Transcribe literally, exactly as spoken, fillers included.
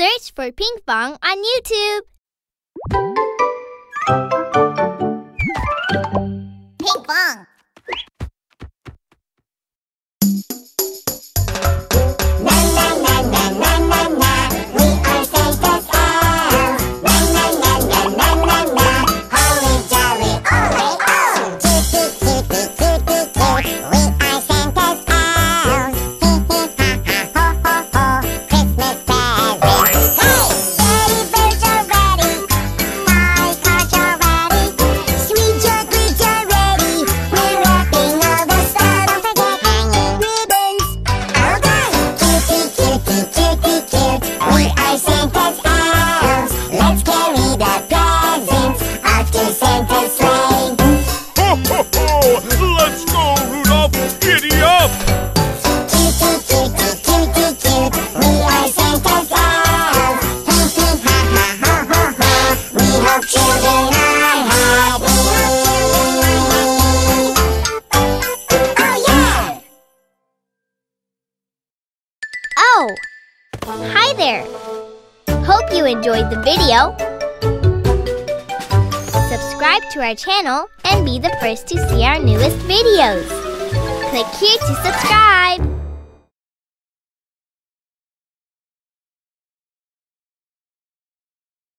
Search for Pinkfong on YouTube. Pinkfong. Oh! Hi there! Hope you enjoyed the video. Subscribe to our channel and be the first to see our newest videos. Click here to subscribe.